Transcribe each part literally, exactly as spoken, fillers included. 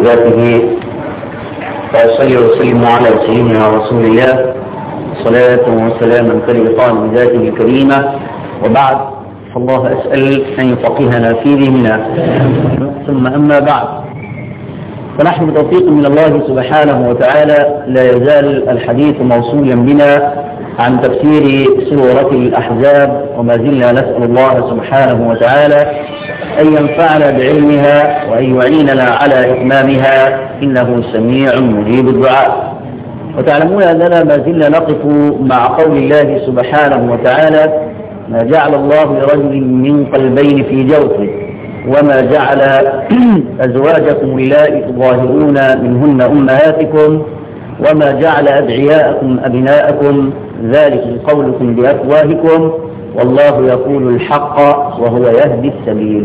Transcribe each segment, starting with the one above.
ذاته، وأصلي وسلم على سيدنا رسول الله صلاة وسلاما كلمتان بذاته الكريمة. وبعد، فالله أسأل أن يفقهنا في ديننا. ثم أما بعد، فنحن بتوفيق من الله سبحانه وتعالى لا يزال الحديث موصولا بنا عن تفسير سورة الأحزاب، وما زلنا نسأل الله سبحانه وتعالى أن ينفعنا بعلمها وأن يعيننا على إتمامها، إنه سميع مجيب الدعاء. وتعلمون أننا ما زلنا نقف مع قول الله سبحانه وتعالى: ما جعل الله لرجل من قلبين في جوفه وما جعل أزواجكم اللائي تظاهرون منهن أمهاتكم وما جعل أدعياءكم أبناءكم ذلك قولكم بأفواهكم والله يقول الحق وهو يهدي السبيل.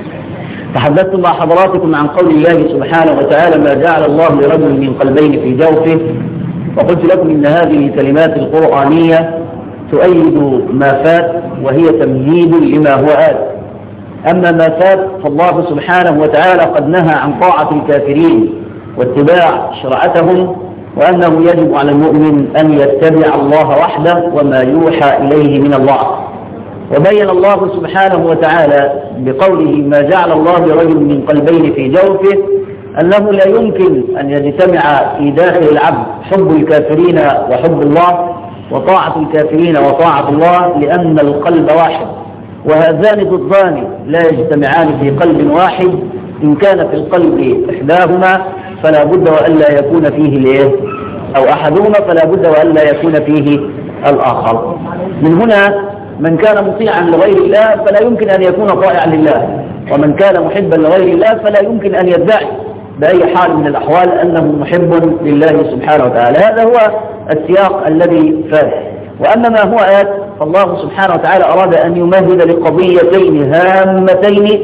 تحدثت مع حضراتكم عن قول الله سبحانه وتعالى: ما جعل الله لرجل من قلبين في جوفه، وقلت لكم إن هذه الكلمات القرآنية تؤيد ما فات وهي تمهيد لما هو آت. أما ما فات فالله سبحانه وتعالى قد نهى عن طاعة الكافرين واتباع شرعتهم، وأنه يجب على المؤمن أن يتبع الله وحده وما يوحى إليه من الله. وبين الله سبحانه وتعالى بقوله: ما جعل الله لرجل من قلبين في جوفه، أنه لا يمكن أن يجتمع في داخل العبد حب الكافرين وحب الله، وطاعة الكافرين وطاعة الله، لأن القلب واحد، وهذان ضدان لا يجتمعان في قلب واحد. إن كان في القلب إحداهما فلا بد وألا يكون فيه الإيه؟ أو أحدهما فلا بد وألا يكون فيه الآخر. من هنا من كان مطيعا لغير الله فلا يمكن أن يكون طائعا لله، ومن كان محبا لغير الله فلا يمكن أن يدعي بأي حال من الأحوال أنه محب لله سبحانه وتعالى. هذا هو السياق الذي فات. وأما ما هو آت، فالله سبحانه وتعالى أراد أن يمهد لقضيتين هامتين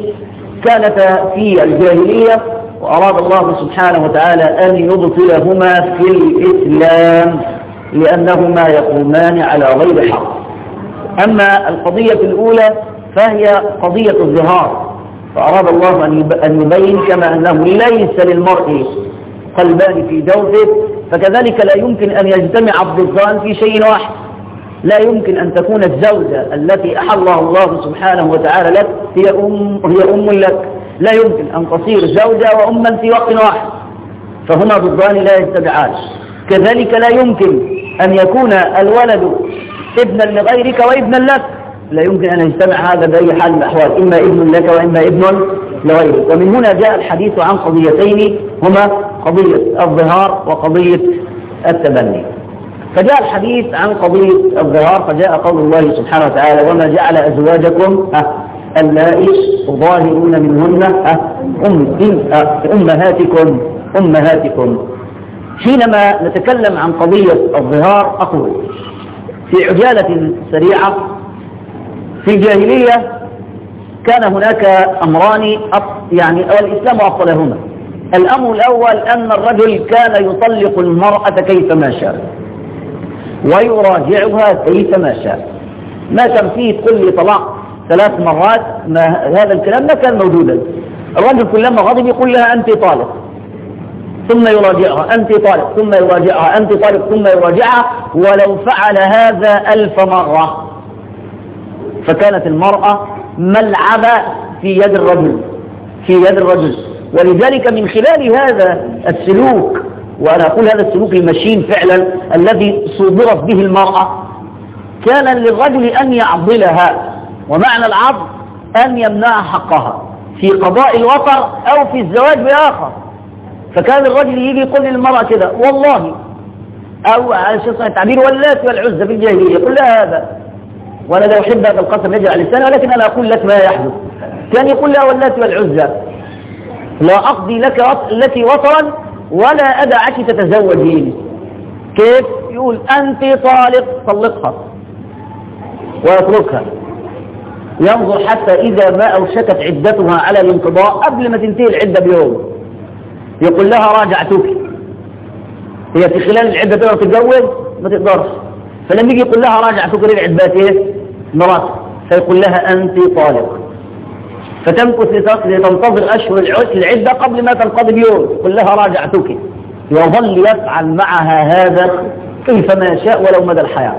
كانتا في الجاهلية، وأراد الله سبحانه وتعالى أن يبطلهما في الإسلام لأنهما يقومان على غير حق. أما القضية الأولى فهي قضية الظهار، فأراد الله أن يبين كما أنه ليس للمرء قلبان في جوفه، فكذلك لا يمكن أن يجتمع الضدان في شيء واحد. لا يمكن أن تكون الزوجة التي أحلها الله سبحانه وتعالى لك هي أم, هي أم لك، لا يمكن أن تصير زوجة وأما في وقت واحد، فهما ضدان لا يجتمعان. كذلك لا يمكن أن يكون الولد ابنا لغيرك وابنا لك، لا يمكن أن يجتمع هذا بأي حال من الأحوال، إما ابن لك وإما ابن لغيرك. ومن هنا جاء الحديث عن قضيتين هما قضية الظهار وقضية التبني. فجاء الحديث عن قضية الظهار، فجاء قول الله سبحانه وتعالى: وما جعل أزواجكم اللائي تظاهرون منهن أمهاتكم أمهاتكم. حينما نتكلم عن قضية الظهار أقول في عجالة سريعة: في الجاهلية كان هناك أمران يعني والإسلام أفضلهما. الأمر الأول أن الرجل كان يطلق المرأة كيفما شاء ويراجعها كيفما شاء، ما كان فيه كل طلاق ثلاث مرات، ما هذا الكلام ما كان موجودا. الرجل كلما غضب يقول لها أنت طالق، ثم يراجعها أنت طالق، ثم يراجعها أنت طالق، ثم يراجعها، ولو فعل هذا ألف مرة. فكانت المرأة ملعبة في يد الرجل في يد الرجل ولذلك من خلال هذا السلوك، وأنا أقول هذا السلوك المشين فعلا الذي صدرت به المرأة، كان للرجل أن يعضلها، ومعنى العضل أن يمنع حقها في قضاء الوطر أو في الزواج بآخر. فكان الرجل يجي يقول للمرأة كده والله، أو على شيء التعبير واللات والعزة في الجاهلية، يقول لها هذا، وأنا لا أحب هذا القسم يجري على لسانه، ولكن أنا أقول لك ما يحدث. كان يقول لها واللات والعزة لا أقضي لك التي وطرا ولا أدعك تتزوجين. كيف؟ يقول أنت طالق، طلقها ويتركها، ينظر حتى إذا ما أوشكت عدتها على الانقضاء قبل ما تنتهي العدة بيوم يقول لها راجعتك. هي في خلال العدة تقدر تتجوز؟ ما تقدرش. فلما يجي يقول لها راجعتك رجعت بات ايه؟ مرات، فيقول لها أنت طالق. فتمكث لتنتظر أشهر العدة قبل ما تنقضي بيوم، قل لها راجعتك، يظل يفعل معها هذا كيفما شاء ولو مدى الحياة.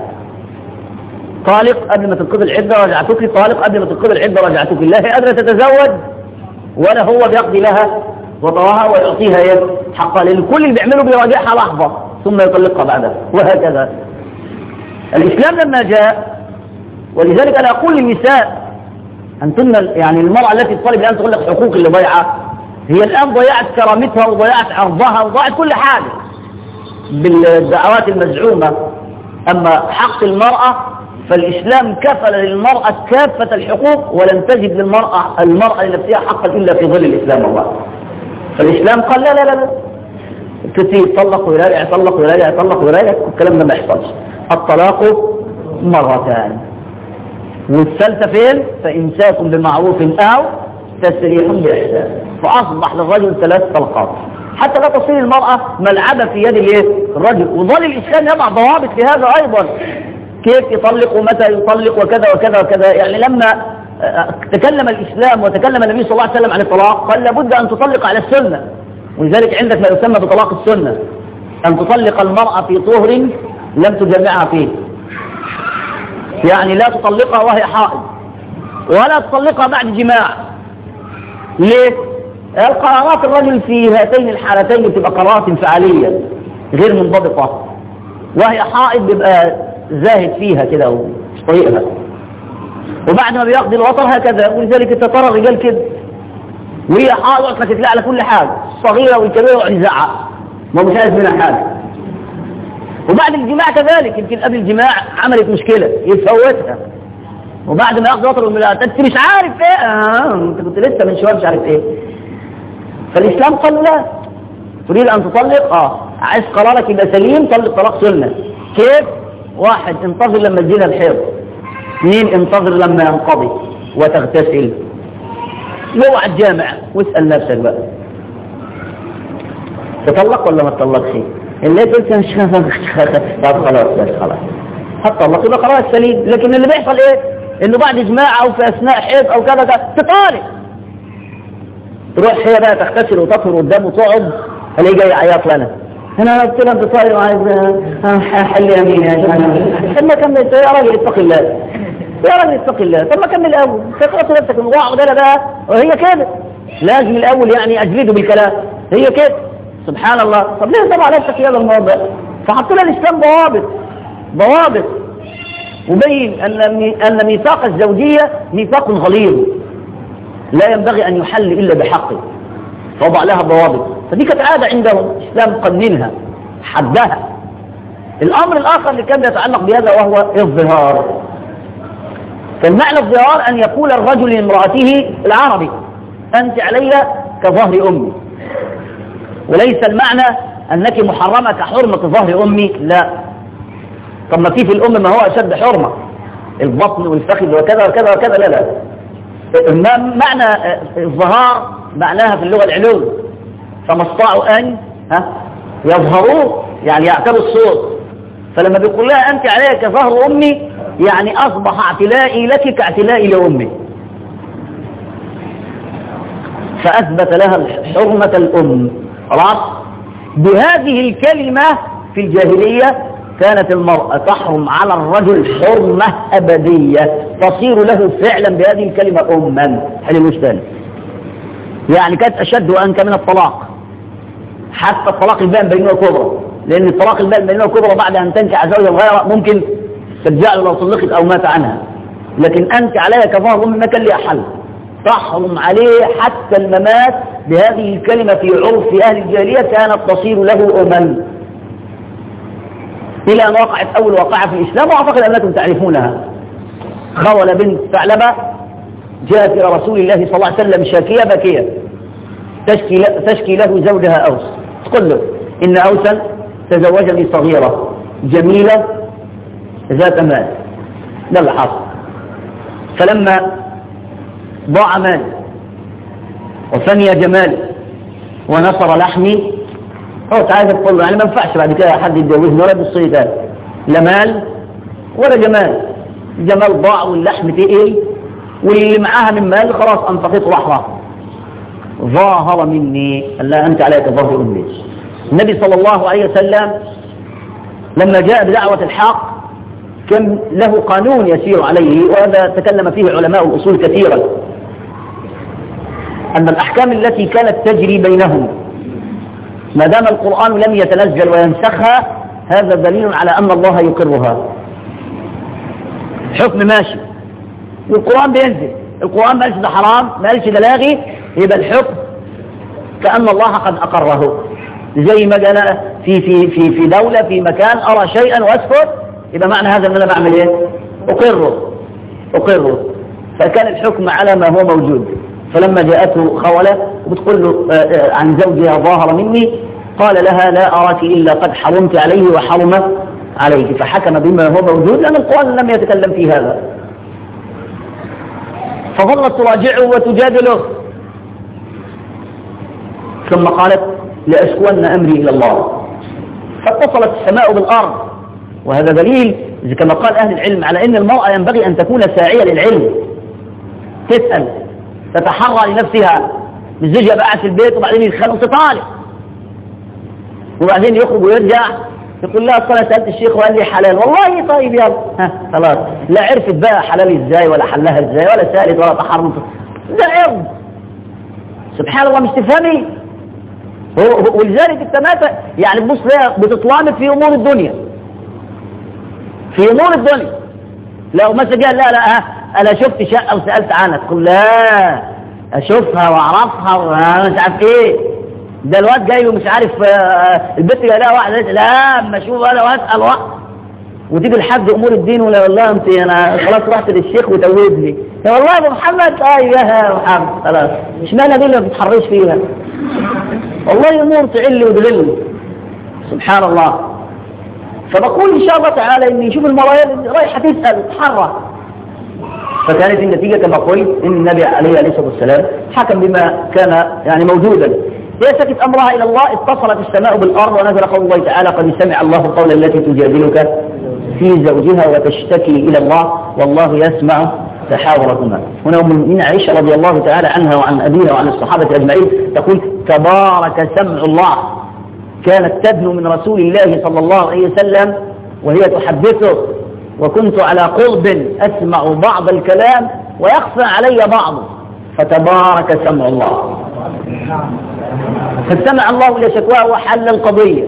طالق قبل ما تنقضي العدة راجعتك، طالق قبل ما تنقضي العدة راجعتك. لا هي قادرة تتزوج ولا هو بيقضي لها وطرها ويعطيها ايه حقها، لأن كل اللي بيعمله بيراجعها لحظة ثم يطلقها بعدها، وهكذا. الإسلام لما جاء، ولذلك أنا أقول للنساء أنتن يعني المرأة التي تطالب الآن تقول لك حقوق اللي ضيعة، هي الآن ضيعت كرامتها وضيعت عرضها وضيعت كل حاجة بالدعوات المزعومة. أما حق المرأة فالإسلام كفل للمرأة كافة الحقوق، ولن تجد للمرأة المرأة لنفسها حقا إلا في ظل الإسلام. الله فالإسلام قال لا لا لا كتير طلق ويراجع طلق ويراجع طلق ويراجع، الكلام ده ما يحصلش. الطلاق مرتان، والثالثة فين؟ فإمساك بمعروف أو تسريح بإحسان. فأصبح للرجل ثلاث طلقات حتى لا تصير المرأة ملعبة في يد الرجل. وظل الإسلام يضع ضوابط لهذا أيضا، كيف يطلق ومتى يطلق وكذا وكذا وكذا. يعني لما تكلم الإسلام وتكلم النبي صلى الله عليه وسلم عن الطلاق قال لابد أن تطلق على السنة، ولذلك عندك ما يسمى بطلاق السنة، أن تطلق المرأة في طهر لم تجمعها فيه، يعني لا تطلقها وهي حائض ولا تطلقها بعد جماع. ليه؟ القرارات الرجل في هاتين الحالتين بتبقى قرارات انفعالية غير منضبطة، وهي حائض بيبقى زاهد فيها كده ومش طريقها، وبعد ما بيقضي الوطر هكذا. ولذلك انت ترى الرجال كده وهي حائض وقت تتلاقى على كل حاجة، الصغيرة والكبيرة ويزعق ما مش عايز منها حاجة. وبعد الجماع كذلك، يمكن قبل الجماع عملت مشكلة يتفوتها، وبعد ما ياخد وطر الملاءات انت مش عارف ايه، اه انت كنت لسه من شويه مش عارف ايه. فالاسلام قال لا، تريد ان تطلق اه عايز قرارك يبقى سليم، طلق طلاق سنه. كيف؟ واحد انتظر لما تجينا الحيض، اثنين انتظر لما ينقضي وتغتسل، اوعى الجامع واسال نفسك بقى تطلق ولا ما تطلقش. اللي قلت مش طب خلاص بس خلاص هتطلق يبقى قرار سليم. لكن اللي بيحصل ايه؟ انه بعد جماع او في اثناء حيض او كذا كذا تطالق، تروح هي بقى تغتسل وتطهر قدامه وتقعد، الاقي جاي عياط لنا انا قلت لها بتصير وعايز حل يمين يا جماعه. طب ما كمل يا راجل اتق الله، يا راجل اتق الله، طب ما كمل الاول تقرا نفسك واقعد انا بقى. وهي كده لازم الاول يعني اجلده بالكلام، هي كده سبحان الله. طب ليه طبعا نفسك في هذا الموضوع؟ فحط لها الاسلام ضوابط ضوابط وبين ان ان ميثاق الزوجيه ميثاق غليظ لا ينبغي ان يحل الا بحقه، فوضع لها ضوابط. فدي كانت عاده عندهم، الاسلام قننها حدها. الامر الاخر اللي كان يتعلق بهذا وهو الظهار. كان معنى الظهار ان يقول الرجل لامراته العربي انت علي كظهر امي، وليس المعنى انك محرمه كحرمه ظهر امي، لا. طب ما في في الام ما هو اشد حرمه، البطن والفخذ وكذا وكذا وكذا، لا لا. معنى الظهار معناها في اللغه العلو، فما استطاعوا ان ها يظهروا يعني يعتلوا الصوت. فلما بيقول لها انت علي كظهر امي يعني اصبح اعتلائي لك كاعتلائي لامي، فاثبت لها حرمه الام. خلاص. بهذه الكلمه في الجاهليه كانت المرأة تحرم على الرجل حرمة أبدية تصير له فعلا بهذه الكلمة أما. حلو المشتال يعني كانت أشد وأنك من الطلاق، حتى الطلاق البائن بينه وكبرى، لأن الطلاق البائن بينه وكبرى بعد أن تنكح زوجا غيره ممكن ترجع له لو طلقت أو مات عنها، لكن أنت عليها كظهر أم ما كان لها حل، تحرم عليه حتى الممات بهذه الكلمة. في عرف أهل الجاهلية كانت تصير له أما، إلى أن وقعت أول وقعة في الإسلام، وأعتقد أنكم تعرفونها. خولة بنت ثعلبة جاءت إلى رسول الله صلى الله عليه وسلم شاكية بكية تشكي, تشكي له زوجها أوس، تقول له إن أوسا تزوجني صغيرة جميلة ذات مال. ده اللي حصل. فلما ضاع مالي وفني جمالي ونصر لحمي، هو تعالى تقول له يعني ما ينفعش بعد كده حد يتجوزني ولا بالصيغه ده، لا مال ولا جمال، الجمال ضاع واللحم تقل واللي معاها من مال خلاص أنفقته لحظة. ظاهر مني ألا أنت عليك ظهر أمي. النبي صلى الله عليه وسلم لما جاء بدعوة الحق كان له قانون يسير عليه، وهذا تكلم فيه علماء الأصول كثيرا، أن الأحكام التي كانت تجري بينهم ما دام القرآن لم يتنزل وينسخها هذا دليل على أن الله يقرها. حكم ماشي والقرآن بينزل، القرآن ما قالش ده حرام، ما قالش ده لاغي، يبقى الحكم كأن الله قد أقره. زي ما قال في في في في دولة في مكان أرى شيئا وأسكت، يبقى معنى هذا أن أنا بعمل إيه؟ أقره أقره. فكان الحكم على ما هو موجود. فلما جاءته خولة وبتقول له عن زوجها ظاهر مني، قال لها لا أراك إلا قد حرمت عليه وحرم عليك، فحكم بما هو موجود لأن القرآن لم يتكلم في هذا. فظلت تراجعه وتجادله، ثم قالت لأشكون أمري إلى الله. فاتصلت السماء بالأرض، وهذا دليل كما قال أهل العلم على أن المرأة ينبغي أن تكون ساعية للعلم، تسأل تتحرى لنفسها. الزوج يبقى قاعد في البيت وبعدين يتخانق وتطالب، وبعدين يخرج ويرجع يقول لها أصل أنا سألت الشيخ وقال لي حلال. والله طيب يلا، ها خلاص، لا عرفت بقى حلال ازاي ولا حلها ازاي ولا سألت ولا تحرمت. ده عرض سبحان الله، مش تفهمي. ولذلك التماتة يعني تبص لها بتتلامط في أمور الدنيا، في أمور الدنيا. لو مثلا قال لا لا أنا شفت شقة وسألت عنها، تقول لا أشوفها وأعرفها ومش عارف إيه، ده الواد جاي ومش عارف البنت جاي لها واحد، لا أما أشوف أنا وأسأل وقت وتيجي لحد أمور الدين ولا والله أنت أنا خلاص رحت للشيخ وتوب لي، يا والله يا أبو محمد أيوه يا محمد خلاص، اشمعنى دي اللي ما بتتحرش فيها؟ والله أمور تعل ودلل سبحان الله. فبقول إن شاء الله تعالى إني يشوف المرايا رايحة تسأل تحرى. فكانت النتيجة كما قلت إن النبي عليه الصلاة والسلام حكم بما كان يعني موجودا. يسكت أمرها إلى الله، اتصلت السماء بالأرض ونزل قول الله تعالى قد سمع الله قول التي تجادلك في زوجها وتشتكي إلى الله والله يسمع تحاوركما. هنا أم المؤمنين عائشة رضي الله تعالى عنها وعن أبيها وعن الصحابة أجمعين تقول تبارك سمع الله، كانت تدنو من رسول الله صلى الله عليه وسلم وهي تحدثه وكنت على قرب أسمع بعض الكلام ويخفى علي بعضه، فتبارك سمع الله. فاستمع الله إلى شكواه وحل القضية،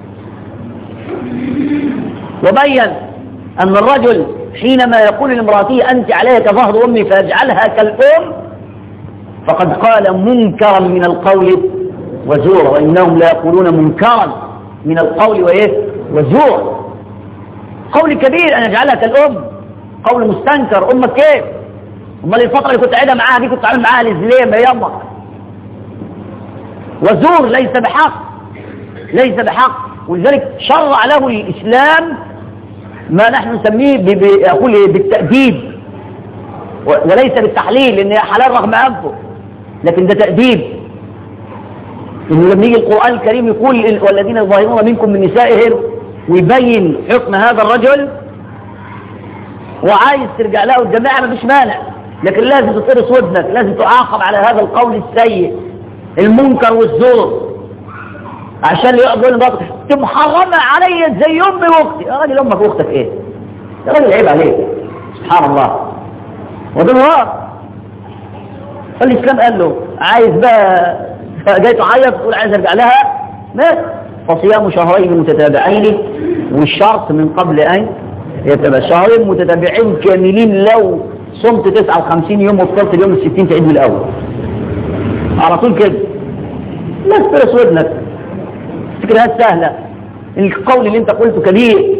وبين أن الرجل حينما يقول لامرأته أنت عليك ظهر أمي فيجعلها كالأم فقد قال منكرا من القول وزورا، وإنهم لا يقولون منكرا من القول وإيه وزورا. قول كبير أن يجعلها كالأم، قول مستنكر. أمك كيف؟ أمال الفترة اللي كنت قاعدة معاها دي كنت عامل معاها الإزلام يا يمك. وزور ليس بحق، ليس بحق. ولذلك شرع له الإسلام ما نحن نسميه بيقول بالتأديب وليس بالتحليل، لأن حلال رغم أنفه، لكن ده تأديب. إنه لما يجي القرآن الكريم يقول والذين يظاهرون منكم من نسائهم ويبين حكم هذا الرجل وعايز ترجع له الجماعة ما فيش مانع، لكن لازم تطرس ودنك، لازم تعاقب على هذا القول السيء المنكر والزور، عشان يقول لك انت محرمة علي زي امي واختي. يا راجل امك واختك ايه؟ يا راجل عيب عليك سبحان الله. وده نهار فالاسلام قال له عايز بقى جاي تعيط تقول عايز ارجع لها مات، فصيام شهرين متتابعين والشرط من قبل ان يتبع شهرين متتابعين كاملين. لو صمت تسعة وخمسين يوم وفطرت اليوم الستين تعيد من الاول على طول كده. لا تفرس ودنك، فكرة سهلة. القول اللي انت قلته كبير،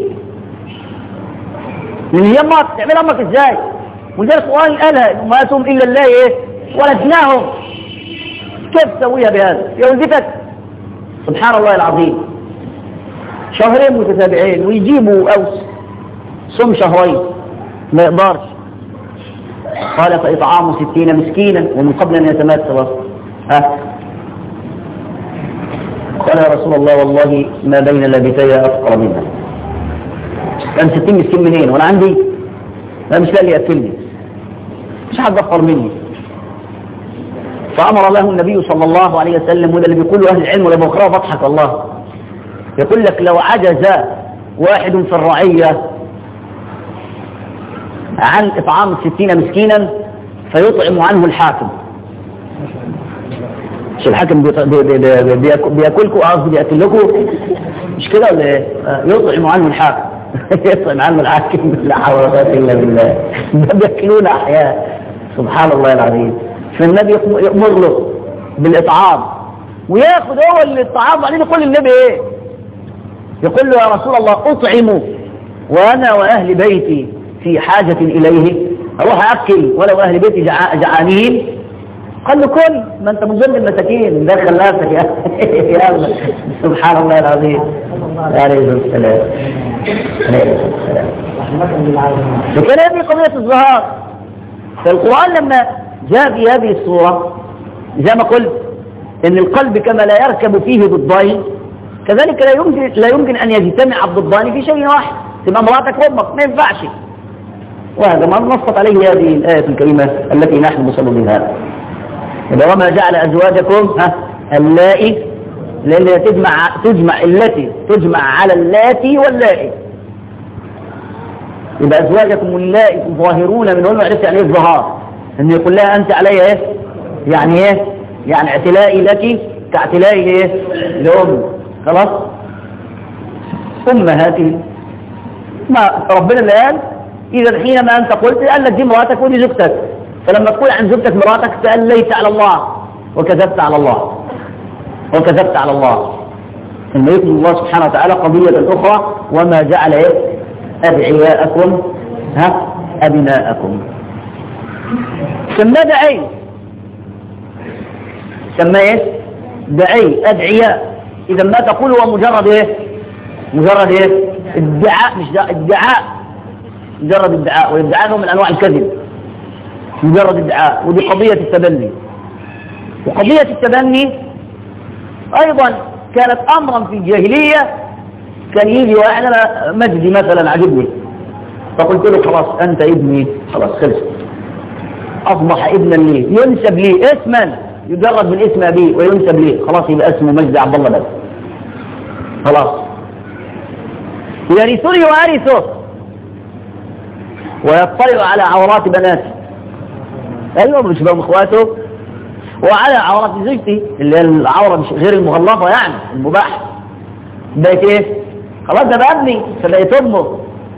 لان هي امك تعمل امك ازاي؟ ولذلك القرآن قالها ما اتهم الا الله ايه ولدناهم، كيف تسويها بهذا يا ولدتك؟ سبحان الله العظيم. شهرين متتابعين ويجيبوا اوس صم شهرين ما يقدرش. قال فإطعام ستين مسكينا ومن قبل أن يتمات ها قال يا رسول الله والله ما بين لابتي أفقر منها. كان ستين مسكين منين وانا عندي؟ انا مش لاقي يأكلني. مش حد أفقر مني. فأمر له النبي صلى الله عليه وسلم، وده اللي بيقوله أهل العلم ولا بكره بضحك الله، يقول لك لو عجز واحد في الرعية عن إطعام ستين مسكينا فيطعم عنه الحاكم. مش الحاكم بياكلكم قصدي بياكل لكم، مش كده ولا ايه؟ يطعم عنه الحاكم يطعم عنه الحاكم. لا حول ولا قوة إلا بالله. ده بياكلون أحياء سبحان الله العظيم. فالنبي يأمر له بالإطعام وياخذ هو الطعام، وبعدين يقول للنبي ايه؟ يقول له يا رسول الله أطعم وأنا وأهل بيتي في حاجة إليه، أروح أكل ولو أهل بيتي جع... جعانين؟ قال له كل، ما أنت من ضمن المساكين دخل نفسك يا يا الله. سبحان الله العظيم. عليه السلام. عليه السلام. وكان هذه قضية الظهار. فالقرآن لما جاء في هذه الصورة زي ما قلت إن القلب كما لا يركب فيه ضدين كذلك لا يمكن لا يمكن أن يجتمع الضدان في شيء واحد. تبقى مراتك وامك ما ينفعش. وهذا ما نصت عليه هذه الآية الكريمة التي نحن مصددها. وما جعل أزواجكم ها اللائي التي تجمع تجمع التي تجمع على اللاتي واللائي. يبقى أزواجكم اللائي تظاهرون منهن. عرفت يعني ايه الظهار؟ إن يقول لها أنت علي ايه؟ يعني ايه؟ يعني اعتلائي لك كاعتلائي ايه؟ لأم. خلاص؟ أمهاتهم. ما ربنا اللي قال إذا حينما أنت قلت قال لك دي مراتك ودي زوجتك، فلما تقول عن زوجتك مراتك تأليت على الله وكذبت على الله وكذبت على الله. ثم يكون الله سبحانه وتعالى قضية أخرى وما جعل إيه؟ أدعياءكم ها أبناءكم. سمى دعي سمى إيه؟ دعي أدعياء. إذا ما تقول هو مجرد إيه؟ مجرد إيه؟ ادعاء. مش ادعاء مجرد ادعاء، والادعاء من أنواع الكذب. مجرد ادعاء. ودي قضية التبني. وقضية التبني أيضا كانت أمرا في الجاهلية. كان يجي واحد أنا مجدي مثلا عجبني فقلت له خلاص أنت ابني، خلاص خلص، أصبح ابنا لي ينسب لي اسما يجرد من اسم أبيه وينسب لي، خلاص يبقى اسمه مجدي عبد الله بس. خلاص يرثني وأرثه ويطلع على عورات بناتي. أيوة مش بهم إخواته، وعلى عورات زوجتي اللي هي العورة مش غير المغلظة يعني المباح. بقيت ايه؟ خلاص ده بقى ابني فبقيت امه.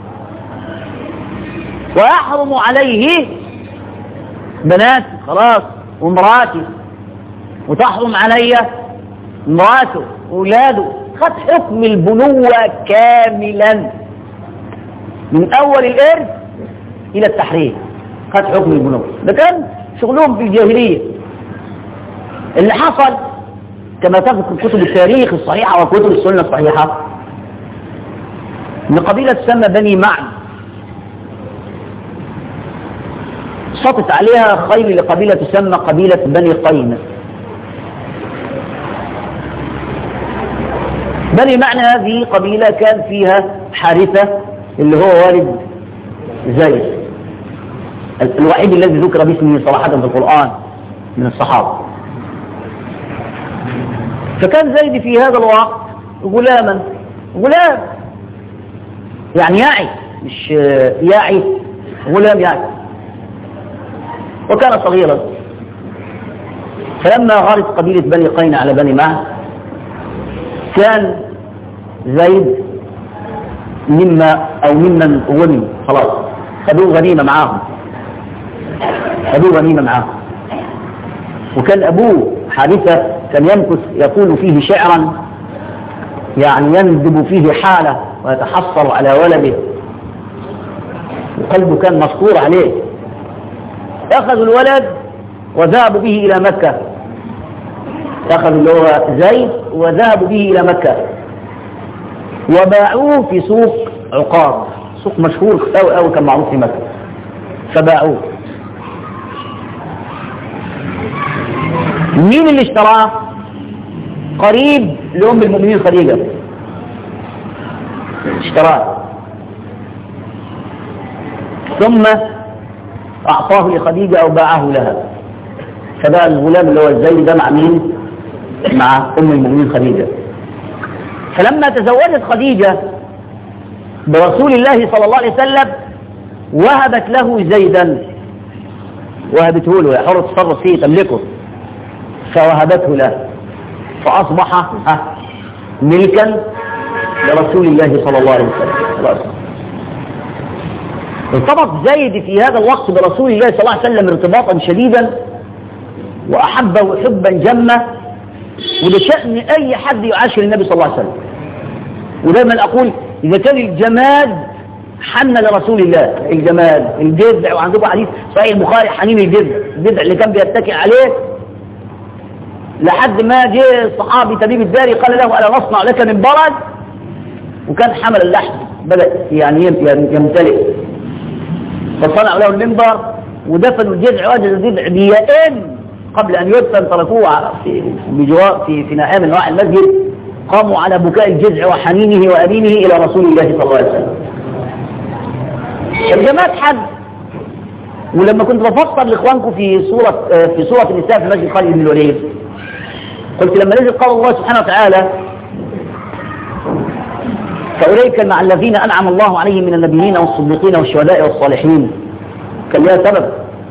ويحرم عليه بناتي خلاص ومراتي، وتحرم علي مراته واولاده. خد حكم البنوة كاملا من اول الارث الى التحريم. خد حكم البنوة. ده كان شغلهم في الجاهلية. اللي حصل كما تذكر كتب التاريخ الصحيحة وكتب السنة الصحيحة ان قبيلة تسمى بني معن سقط عليها خيل لقبيلة تسمى قبيلة بني قين. بني معن هذه قبيلة كان فيها حارثة اللي هو والد زيد الوحيد الذي ذكر باسمه صراحة في القرآن من الصحابة. فكان زيد في هذا الوقت غلاما، غلام يعني ياعي، مش ياعي، غلام يعني، وكان صغيرا. فلما غارت قبيلة بني قين على بني معن كان زيد مما أو ممن غنم، خلاص خذوه غنيمة معاهم، خذوه غنيمة معاهم. وكان أبوه حارثة كان يمكث يقول فيه شعرا يعني يندب فيه حالة ويتحسر على ولده، وقلبه كان مسطور عليه. أخذوا الولد وذهبوا به إلى مكة، أخذوا اللي هو زيد وذهبوا به إلى مكة وباعوه في سوق عقاب، سوق مشهور أو أو كان معروف في مكة، فباعوه. مين اللي اشتراه؟ قريب لأم المؤمنين خديجة اشتراه. ثم أعطاه لخديجة أو باعه لها، فبقى الغلام اللي هو الزيد ده مع مين؟ مع أم المؤمنين خديجة. فلما تزوجت خديجة برسول الله صلى الله عليه وسلم وهبت له زيدا، وهبته له، يا حر تصرف فيه تملكه، فوهبته له فأصبح ملكا لرسول الله صلى الله عليه وسلم. ارتبط زيد في هذا الوقت برسول الله صلى الله عليه وسلم ارتباطا شديدا وأحبه حبا جما، وده شأن أي حد يعاشر النبي صلى الله عليه وسلم. ودايما أقول إذا كان الجماد حن لرسول الله، الجماد الجذع، وعندكم حديث صحيح البخاري حنين الجذع، الجذع اللي كان بيتكئ عليه لحد ما جاء الصحابي تبيب الداري قال له ألا نصنع لك من برد، وكان حمل اللحم بدأ يعني يمتلئ، فصنعوا له المنبر ودفنوا الجذع، وجد الجذع بيئن قبل أن يدفن، تركوه في بجوار في في ناحية من نواحي المسجد، قاموا على بكاء الجذع وحنينه وأنينه إلى رسول الله صلى الله عليه وسلم. الجماد حد. ولما كنت بفكر لاخوانكم في سوره في سوره النساء في مسجد خالد بن الوليد، قلت لما نزل قال الله سبحانه وتعالى فأولئك مع الذين أنعم الله عليهم من النبيين والصديقين والشهداء والصالحين، كان لها سبب.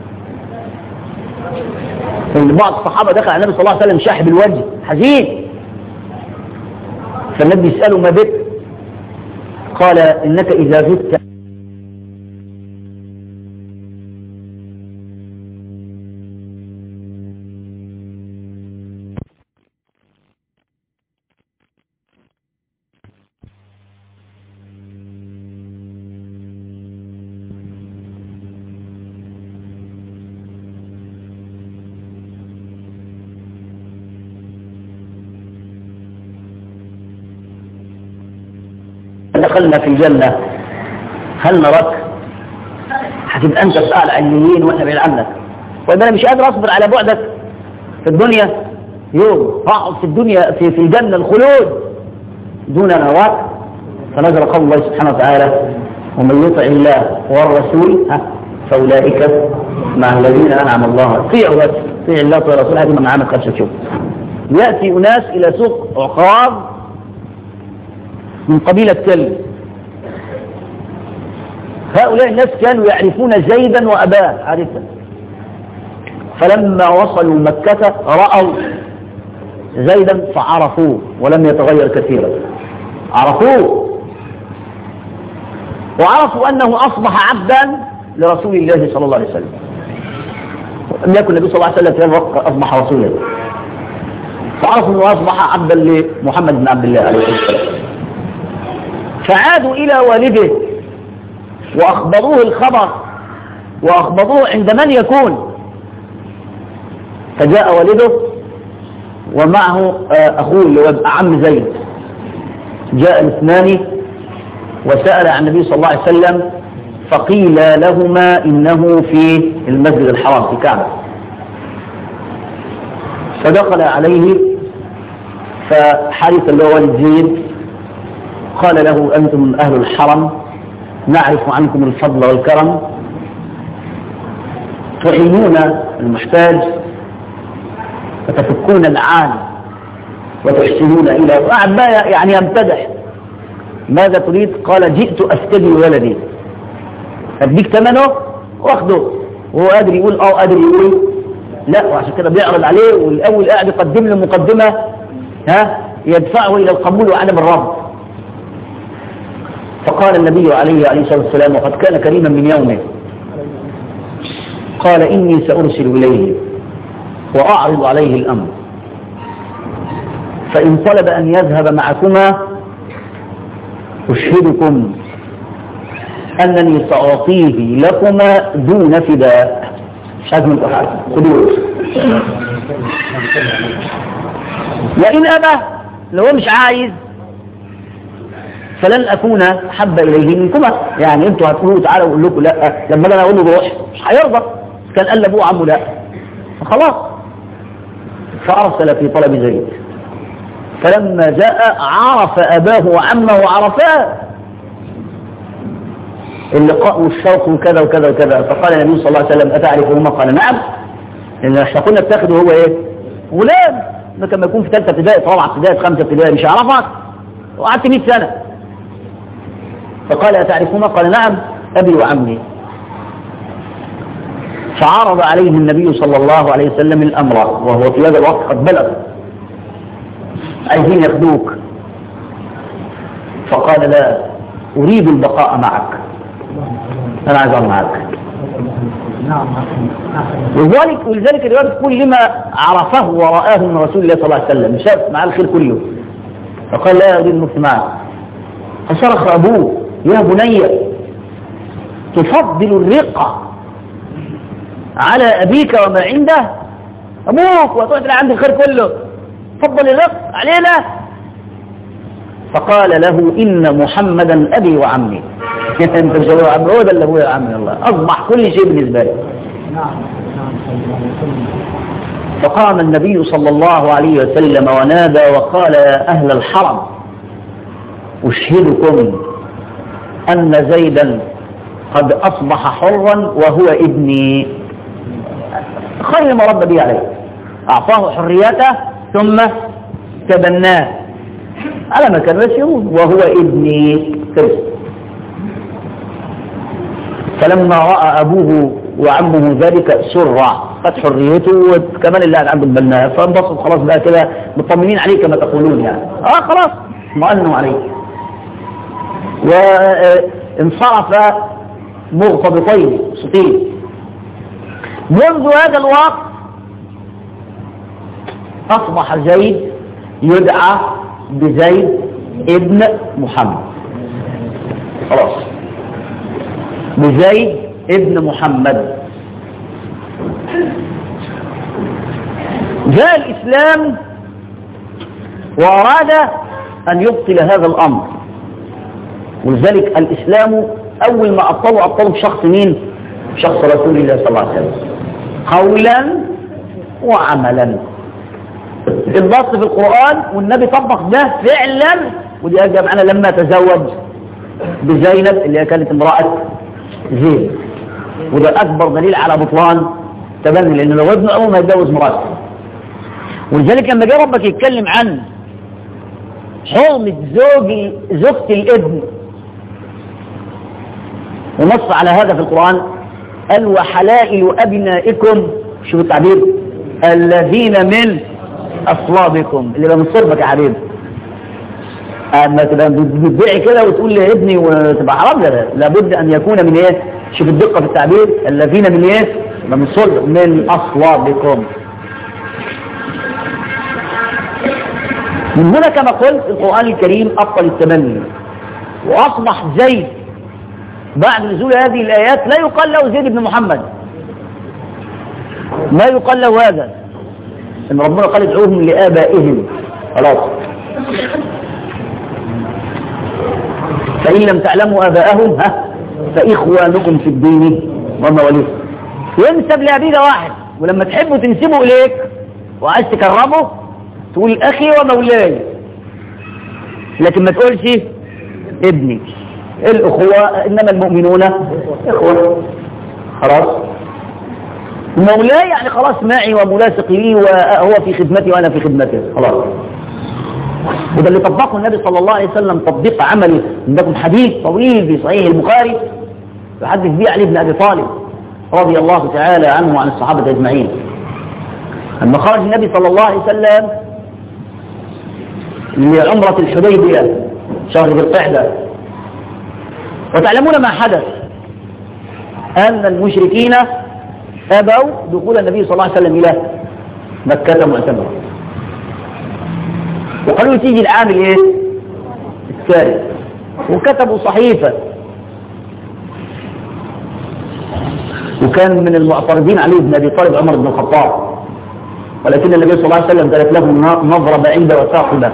ان بعض الصحابه دخل على النبي صلى الله عليه وسلم شاحب الوجه حزين، فالنبي يسأله ما بك؟ قال إنك إذا زدت دخلنا في الجنة هل نراك؟ هتبقى أنت في أعلى عليين وإحنا بعيد عنك، وإذا أنا مش قادر أصبر على بعدك في الدنيا يوم هقعد في الدنيا في, في الجنة الخلود دون نراك. فنزل قول الله سبحانه وتعالى ومن يطع الله والرسول فأولئك مع الذين أنعم الله. طيعوا بس، طيع الله وطيع الرسول، هذه من عامل خمسة شوف. يأتي أناس إلى سوق عقاب من قبيلة كلب، هؤلاء الناس كانوا يعرفون زيدا وأباه عارفا، فلما وصلوا مكة رأوا زيدا فعرفوه ولم يتغير كثيرا، عرفوه وعرفوا أنه أصبح عبدا لرسول الله صلى الله عليه وسلم. لم يكن النبي صلى الله عليه وسلم في الوقت أصبح رسولا، فعرفوا أنه أصبح عبدا لمحمد بن عبد الله عليه السلام. فعادوا إلى والده وأخبروه الخبر وأخبروه عند من يكون، فجاء والده ومعه أخوه اللي هو عم زيد، جاء الاثنان وسأل عن النبي صلى الله عليه وسلم، فقيل لهما إنه في المسجد الحرام في كعبة. فدخل عليه فحارث اللي هو والد زيد قال له أنتم أهل الحرم نعرف عنكم الفضل والكرم، تعينون المحتاج وتفكون العان وتحسنون إلى وقعد بقى يعني يمتدح. ماذا تريد؟ قال جئت أفتدي ولدي، أديك ثمنه واخده. وهو قادر يقول اه قادر يقول لا، وعشان كده بيعرض عليه، والأول قاعد يقدم له مقدمة ها يدفعه إلى القبول وعدم الرفض. فقال النبي عليه عليه الصلاة والسلام وقد كان كريما من يومه، قال إني سأرسل إليه وأعرض عليه الأمر، فإن طلب أن يذهب معكما أشهدكم أنني سأعطيه لكما دون فداء. مش عايز منكم حاجة، خذوه. وإن أبى لو مش عايز فلن أكون حب إليه منكما، يعني أنتوا هتقولوا تعالوا أقول لكم لا، لما أنا أقول له روح مش هيرضى، كان قال لأبوه عمه لا، فخلاص. فأرسل في طلب زيد، فلما جاء عرف أباه وعمه وعرفاه، اللقاء والشوق وكذا وكذا وكذا. فقال النبي صلى الله عليه وسلم أتعرفهما؟ قال نعم، لأن احنا كنا بتاخده هو إيه؟ غلام، لما يكون في ثالثة ابتدائي، في رابعة ابتدائي، في خمسة ابتدائي، مش هعرفك، وقعدت مئة سنة. فقال أتعرفهما؟ قال نعم، أبي وعمي. فعرض عليه النبي صلى الله عليه وسلم الأمر، وهو في هذا الوقت قد بلغ، عايزين ياخدوك. فقال لا، أريد البقاء معك، أنا عايز أقعد معك. ولذلك ولذلك الرواية تقول لما عرفه ورآه من رسول الله صلى الله عليه وسلم، شاف مع الخير كله. فقال لا أريد المكت معك. فصرخ أبوه يا بني تفضل الرقة على أبيك وما عنده؟ أبوك وتقعد عند الخير كله، فضل الرق علينا. فقال له إن محمدا أبي وعمي. انت مش هو عمي، هو ده اللي ابويا وعمي. الله أصبح كل شيء بالنسبة لي. فقام النبي صلى الله عليه وسلم ونادى وقال يا أهل الحرم أشهدكم أن زيدا قد أصبح حرا وهو ابني. خير ما رد به عليه، أعطاه حريته ثم تبناه على ما كان يشعرون، وهو ابني كرس. فلما رأى أبوه وعمه ذلك سرع، قد حريته وكمان اللي قاعد عنده البناء، فانبسط خلاص بقى كده مطمنين عليه كما تقولون يعني. اه خلاص اطمأنوا عليه. وانصرف مغتبطين صوتين. منذ هذا الوقت أصبح زيد يدعى بزيد ابن محمد، خلاص بزيد ابن محمد. جاء الإسلام وأراد أن يبطل هذا الأمر، ولذلك الإسلام أول ما أبطلوا أبطلوا بشخص مين؟ شخص رسول الله صلى الله عليه وسلم، قولا وعملا. النص في القرآن والنبي طبق ده فعلا، ودي أجاب معنا لما تزوج بزينب اللي هي كانت امرأة زيد، وده أكبر دليل على بطلان تبني، لأنه لو ابن أول ما يتجوز مراته. ولذلك لما جاء ربك يتكلم عن حرمة زوج زوجة الابن ونص على هذا في القرآن، قال وحلائل أبنائكم، شوف التعبير، الذين من أصلابكم، اللي من صلبك يا حبيبي. أما تبقى بتبيعي كده وتقول لي ابني وتبقى حرام، لا لابد أن يكون من إيه؟ شوف الدقة في التعبير، الذين من إيه؟ من صلب، من أصلابكم. من هنا كما قلت القرآن الكريم أبطل التمني، وأصبح زيد بعد نزول هذه الآيات لا يقال له زيد بن محمد، ما يقال له هذا، إن ربنا قال ادعوهم لآبائهم، خلاص. فإن لم تعلموا آباءهم ها فإخوانكم في الدين ومواليكم. ينسب لأبيه واحد، ولما تحبوا تنسبه إليك وعايز تكرمه تقول أخي ومولاي، لكن ما تقولش ابني. الأخوة إنما المؤمنون إخوة، خلاص. مولاي يعني خلاص معي وملاصق لي وهو في خدمتي وأنا في خدمته، خلاص. وده اللي طبقه النبي صلى الله عليه وسلم تطبيق عملي. عندكم حديث طويل في صحيح البخاري يحدث به علي بن أبي طالب رضي الله تعالى عنه وعن الصحابة أجمعين، لما خرج النبي صلى الله عليه وسلم لعمرة الحديبية شهر ذي القعدة، وتعلمون ما حدث، أن المشركين أبوا دخول النبي صلى الله عليه وسلم إلى مكة معتمرة، وقالوا تيجي العام الايه الثالث، وكتبوا صحيفة، وكان من المعترضين عليه بن أبي طالب عمر بن الخطاب، ولكن النبي صلى الله عليه وسلم كانت له نظرة بعيدة وثاقبة.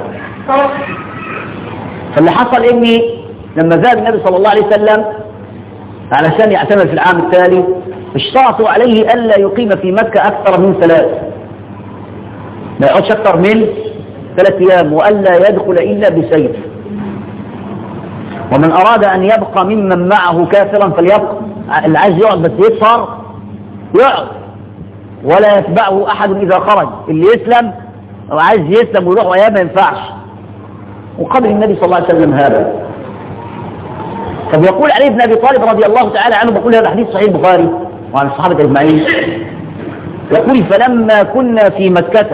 فاللي حصل إني لما ذهب النبي صلى الله عليه وسلم علشان يعتمر في العام التالي اشترطوا عليه ألا يقيم في مكة أكثر من ثلاث، ما يقعدش أكثر من ثلاث أيام، وألا يدخل إلا بسيف. ومن أراد أن يبقى ممن معه كافرا فليبقى، اللي عايز يقعد بس يكفر يقعد ولا يتبعه أحد إذا خرج، اللي يسلم أو عايز يسلم ويروح وياه ما ينفعش. وقبل النبي صلى الله عليه وسلم هذا. طب يقول علي بن أبي طالب رضي الله تعالى عنه، بقول هذا حديث صحيح البخاري وعن الصحابة أجمعين، يقول فلما كنا في مكة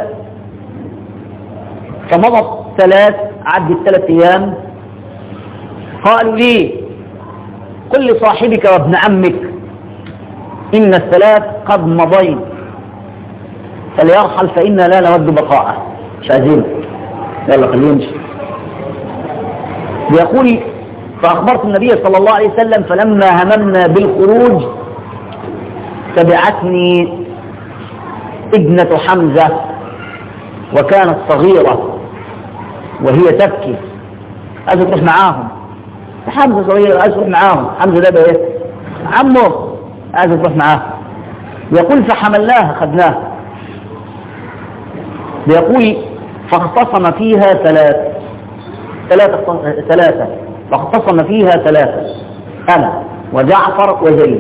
فمضت ثلاث عدت ثلاث أيام قالوا لي قل لصاحبك وابن عمك إن الثلاث قد مضين فليرحل فإنا لا نود بقاءه، مش عايزينه، يلا خليه يمشي. بيقول فأخبرت النبي صلى الله عليه وسلم فلما هممنا بالخروج تبعتني ابنة حمزة وكانت صغيرة وهي تبكي، عايزة تروح معاهم، حمزة صغيرة عايزة تروح معاهم، حمزة ده بقى ايه عمه، عايزة تروح معاهم. يقول فحملناها خدناها. بيقول فاختصم فيها ثلاث ثلاثة ثلاثة فاختصم فيها ثلاثة أنا وجعفر وزيد،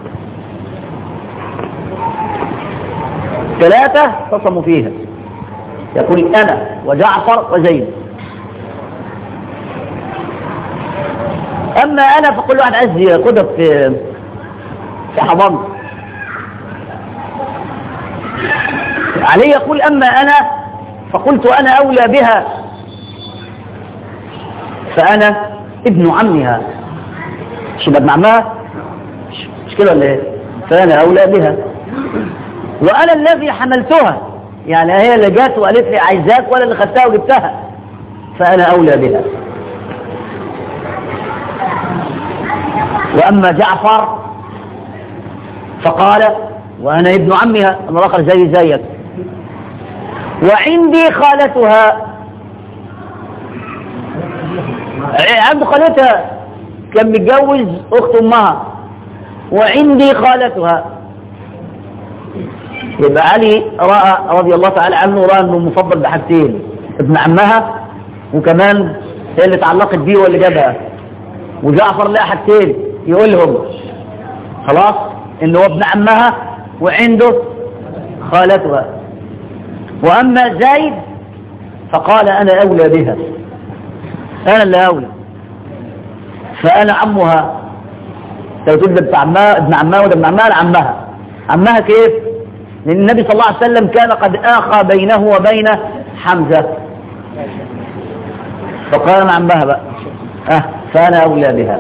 ثلاثة اختصموا فيها، يقول أنا وجعفر وزيد. أما أنا فكل واحد عايز ياخدها في في حضانته. علي يقول أما أنا فقلت أنا أولى بها فأنا ابن عمها، مش ابن عمها، مش كده ولا ايه؟ فأنا أولى بها وأنا الذي حملتها، يعني هي اللي جات وقالت لي عايزاك ولا اللي خدتها وجبتها، فأنا أولى بها. وأما جعفر فقال وأنا ابن عمها، أنا الآخر زي زيك، وعندي خالتها، عند خالتها كان متجوز أخت أمها، وعندي خالتها. يبقى علي رأى رضي الله تعالى عنه رأى أنه مفضل بحاجتين، ابن عمها وكمان هي اللي تعلقت بيه واللي جابها، وجعفر لها حاجتين يقولهم خلاص انه هو ابن عمها وعنده خالتها. واما زيد فقال انا اولى بها، انا اللي اولى، فانا عمها. لو تقول ابن عمها ابن عمها وده ابن عمها لعمها، عمها كيف؟ لان النبي صلى الله عليه وسلم كان قد اخى بينه وبين حمزه، فقال انا عمها بقى اه فانا اولى بها.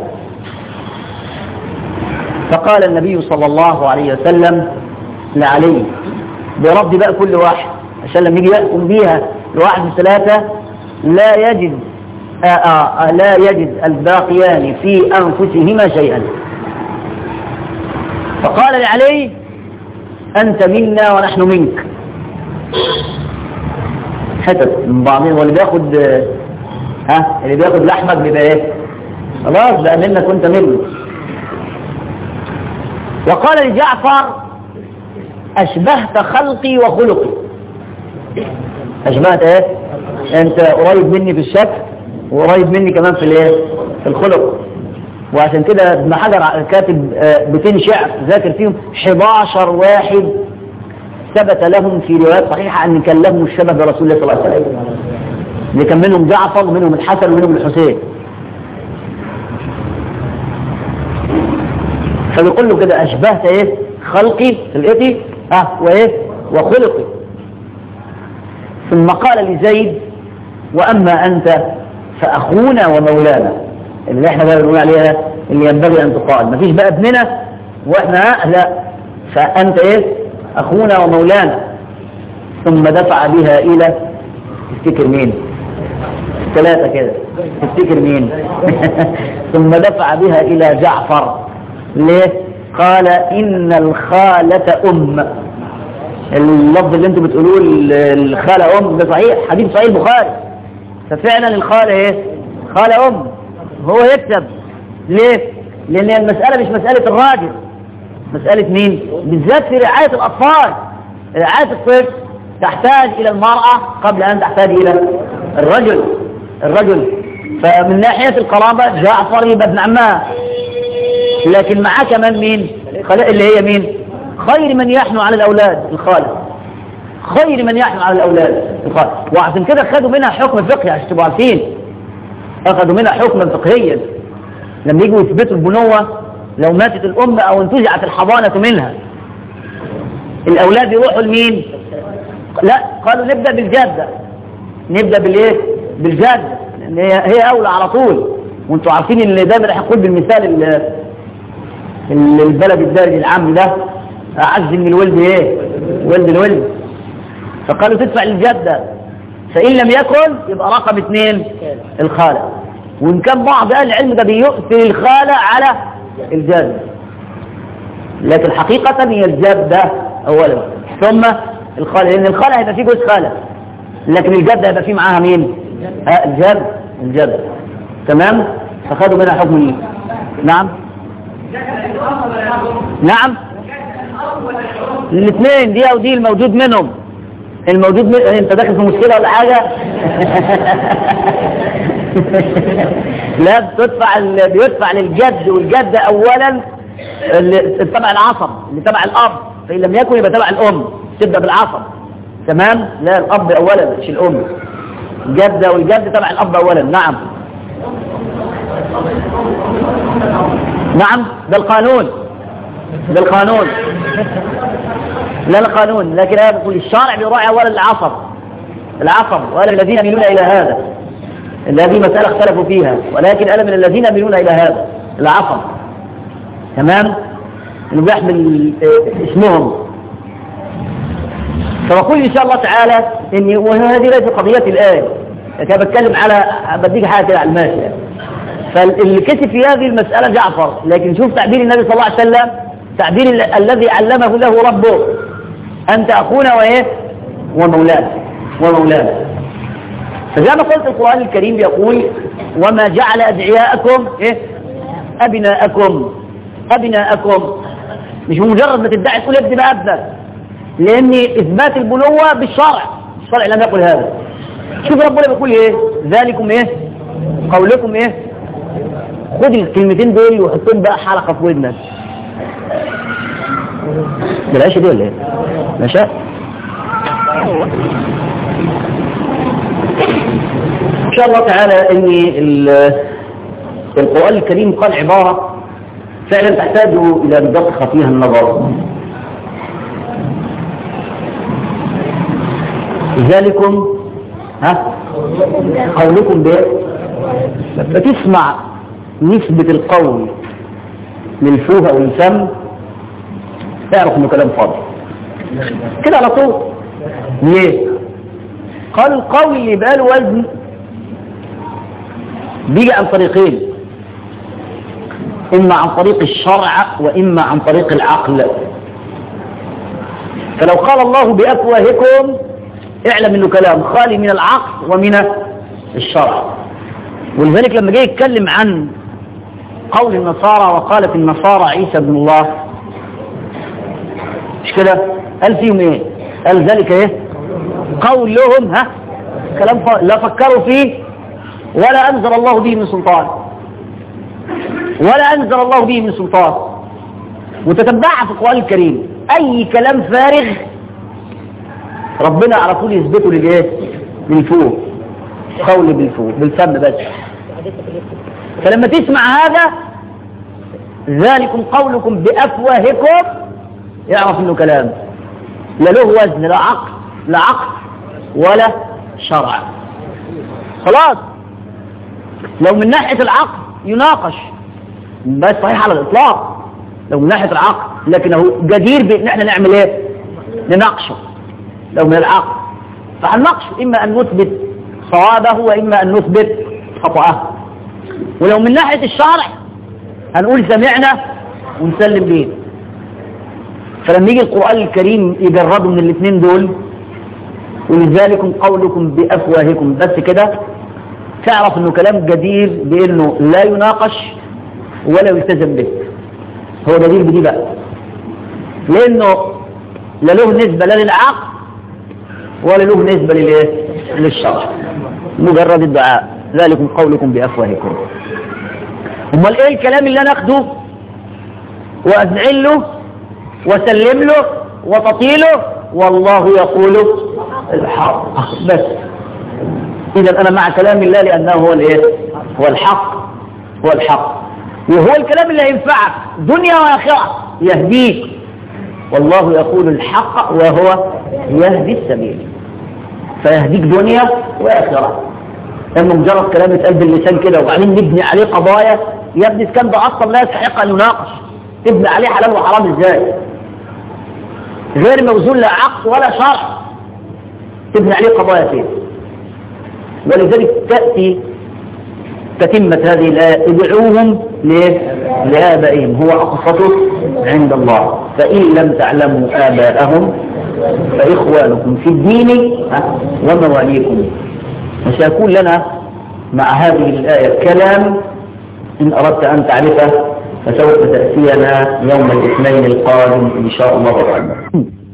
فقال النبي صلى الله عليه وسلم لعلي برد بقى كل واحد عشان لما يجي يحكم بيها لواحد من ثلاثة لا يجد آآ آآ لا يجد الباقيان في أنفسهما شيئا. فقال لعلي أنت منا ونحن منك، حتت من بعضين، واللي بياخد ها اللي بياخد لحمك بيبقى ايه؟ خلاص بقى منك وانت منه. وقال لجعفر أشبهت خلقي وخلقي، أشبهت ايه؟ انت قريب مني في الشكل وقريب مني كمان في الايه؟ في الخلق. وعشان كده ابن حجر كاتب بيتين شعر ذاكر فيهم حداشر واحد ثبت لهم في روايات صحيحة أن كان لهم الشبه برسول الله صلى الله عليه وسلم، اللي كان منهم جعفر ومنهم الحسن ومنهم الحسين. فبيقول له كده أشبهت ايه؟ خلقي خلقتي اه وايه؟ وخلقي. ثم قال لزيد وأما أنت فأخونا ومولانا، اللي احنا بقى بنقول عليها اللي ينبغي أن تقال، مفيش بقى ابننا واحنا لا، فأنت ايه؟ أخونا ومولانا. ثم دفع بها إلى، تفتكر مين؟ ثلاثة كده، تفتكر مين؟ ثم دفع بها إلى جعفر. ليه؟ قال إن الخالة أم. اللفظ اللي انتم بتقولوه الخالة أم ده صحيح، حديث صحيح البخاري. ففعلا الخالة ايه؟ خالة أم. هو يكتب ليه؟ لأن المسألة مش مسألة الراجل، مسألة مين؟ بالذات في رعاية الأطفال. رعاية الطفل تحتاج إلى المرأة قبل أن تحتاج إلى الرجل. الرجل فمن ناحية القرابة جعفر يبقى ابن عمها، لكن معاه كمان مين؟ اللي هي مين؟ خير من يحنو على الأولاد الخالة، خير من يحنو على الأولاد الخالة. وعشان كده خدوا منها حكم فقهي عشان تبقوا عارفين، أخذوا منها حكما فقهيا لما يجوا يثبتوا البنوة لو ماتت الأم أو انتزعت الحضانة منها الأولاد يروحوا لمين؟ لا، قالوا نبدأ بالجادة، نبدأ بالإيه؟ بالجادة، لأن هي هي أولى على طول. وانتوا عارفين ان دايما راح يقول بالمثال البلد الدارج العام ده أعز من الولد إيه؟ ولد الولد. فقالوا تدفع للجدة، فإن لم يكن يبقى رقم اثنين الخالة. وإن كان بعض أهل العلم ده بيؤثر الخالة على الجدة، لكن حقيقة هي الجدة أولا ثم الخالة، لأن الخالة هيبقى فيه جوز خالة، لكن الجدة هيبقى فيه معاها مين؟ ها الجد الجد. تمام؟ فخدوا منها حكم مين؟ نعم نعم الاثنين دي او دي الموجود منهم، الموجود من... انت داخل في مشكلة ولا حاجة؟ لا، بتدفع ال... بيدفع للجد والجد اولا اللي تبع العصب اللي تبع الاب، فإن لم يكن يبقى تبع الام، تبدأ بالعصب. تمام؟ لا، الاب اولا مش الام، الجد والجد تبع الاب اولا. نعم نعم ده القانون، ده القانون، لا القانون، لكن انا بقول الشارع بيراعي اولا العصب، العصب وقال الذين يميلون الى هذا، هذه مسألة اختلفوا فيها، ولكن انا من الذين يميلون الى هذا العصب. تمام؟ انه بيحمل اسمهم. فبقول ان شاء الله تعالى اني وهذه ليست قضيتي الان، لكن بتكلم على بديك حاجه كده على الماشي. فاللي كسب في هذه المسألة جعفر، لكن شوف تعبير النبي صلى الله عليه وسلم، تعبير ال الذي علمه له ربه، أنت أخونا وإيه؟ ومولانا ومولانا. فزي ما قلت القرآن الكريم بيقول وما جعل أدعياءكم إيه؟ أبناءكم أبناءكم، مش مجرد ما تدعي تقول ابن ابنك، لأن إثبات البنوة بالشرع، الشرع لم يقل هذا. شوف ربنا بيقول إيه؟ ذلكم إيه؟ قولكم إيه؟ خد الكلمتين دول وحطهم بقى حلقة في ودنك. بالعيشة دي ولا ايه؟ ماشي؟ ان شاء الله تعالى ان القرآن الكريم قال عبارة فعلا تحتاج الى دقة فيها النظر. ذلكم ها قولكم بايه؟ فتسمع نسبة القول للفوه او الفم تعرف انه كلام فاضي كده على طول. ليه؟ قال القول اللي بقى له وزن بيجي عن طريقين، اما عن طريق الشرع واما عن طريق العقل. فلو قال الله بافواهكم اعلم انه كلام خالي من العقل ومن الشرع. ولذلك لما جاي يتكلم عن قول النصارى وقالت النصارى عيسى ابن الله، مش كده؟ قال فيهم ايه؟ قال ذلك ايه؟ قولهم ها كلام ف... لا فكروا فيه ولا انزل الله به من سلطان، ولا انزل الله به من سلطان. وتتبعها في القرآن الكريم اي كلام فارغ ربنا على طول يثبته للايه؟ للفوق، قول بالفوق بالفم بس. فلما تسمع هذا ذلكم قولكم بأفواهكم يعرف انه كلام لا له وزن، لا عقل لا عقل ولا شرع. خلاص. لو من ناحية العقل يناقش بس صحيح على الإطلاق، لو من ناحية العقل، لكنه جدير بأن احنا نعمل ايه؟ نناقشه. لو من العقل فهنناقشه، إما أن نثبت صوابه وإما أن نثبت خطأه. ولو من ناحية الشرع هنقول سمعنا ونسلم به. فلما يجي القرآن الكريم يجرده من الاثنين دول، ولذلكم قولكم بأفواهكم بس كده، تعرف انه كلام جدير بانه لا يناقش ولا يلتزم به. هو دليل بدي بقى، لانه لا له نسبة لا للعقل ولا له نسبة للشرع، مجرد الدعاء. ذلكم قولكم بأفواهكم. امال ايه الكلام اللي انا اخده وازعل له وسلم له وتطيله؟ والله يقول الحق بس. اذا انا مع كلام الله لانه هو الايه؟ هو الحق، هو الحق، وهو الكلام اللي هينفعك دنيا واخره، يهديك. والله يقول الحق وهو يهدي السبيل، فيهديك دنيا واخره. لما مجرد كلام يتقال باللسان كده وبعدين نبني عليه قضايا، يا ابني كان ده اصلا لا يستحق ان يناقش. تبني عليه حلال وحرام ازاي؟ غير موزون لا عقل ولا شرع، تبني عليه قضايا فيه. ولذلك تأتي تتمة هذه الآية: ادعوهم لآبائهم هو أقسط عند الله فإن لم تعلموا آباءهم فإخوانكم في الدين ومواليكم. وسيكون لنا مع هذه الآية كلام إن أردت أن تعرفه فسوف تأتينا يوم الاثنين القادم إن شاء الله تعالى.